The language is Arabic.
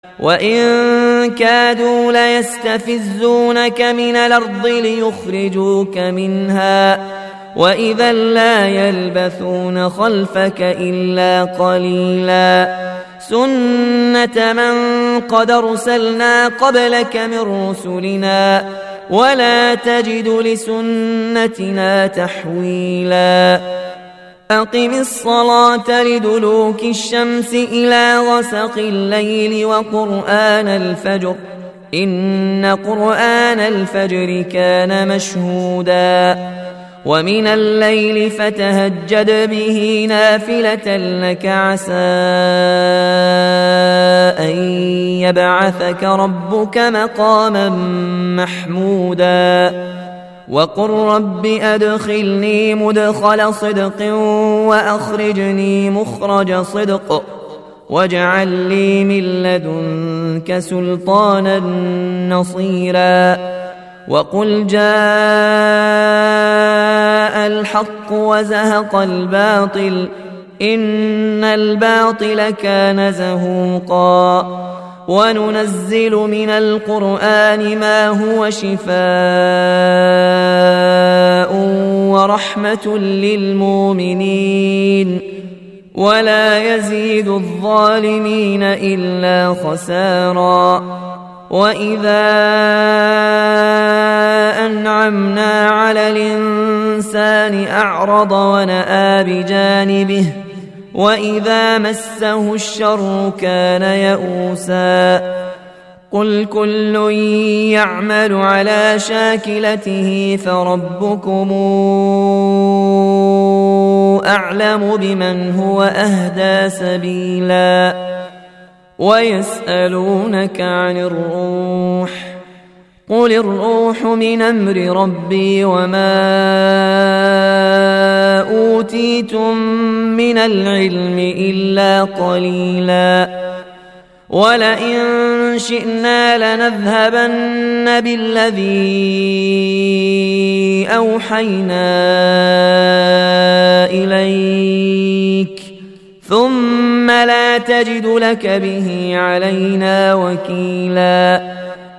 وإن كادوا ليستفزونك من الأرض ليخرجوك منها وإذا لا يلبثون خلفك إلا قليلا سنة من قد أرسلنا قبلك من رسلنا ولا تجد لسنتنا تحويلا أقم الصلاة لدلوك الشمس إلى غسق الليل وقرآن الفجر إن قرآن الفجر كان مشهودا ومن الليل فتهجد به نافلة لك عسى أن يبعثك ربك مقاما محمودا وقل رب أدخلني مدخل صدق وأخرجني مخرج صدق واجعل لي من لدنك سلطانا نصيرا وقل جاء الحق وزهق الباطل إن الباطل كان زهوقا وننزل من القرآن ما هو شفاء ورحمة للمؤمنين ولا يزيد الظالمين إلا خسارا وإذا أنعمنا على الإنسان أعرض ونأى بجانبه وإذا مسه الشر كان يئوسا قل كل يعمل على شاكلته فربكم أعلم بمن هو أهدى سبيلا ويسألونك عن الروح قل الروح من أمر ربي وما أوتيتم من العلم إلا قليلا ولئن شئنا لنذهبن بالذي أوحينا إليك ثم لا تجد لك به علينا وكيلا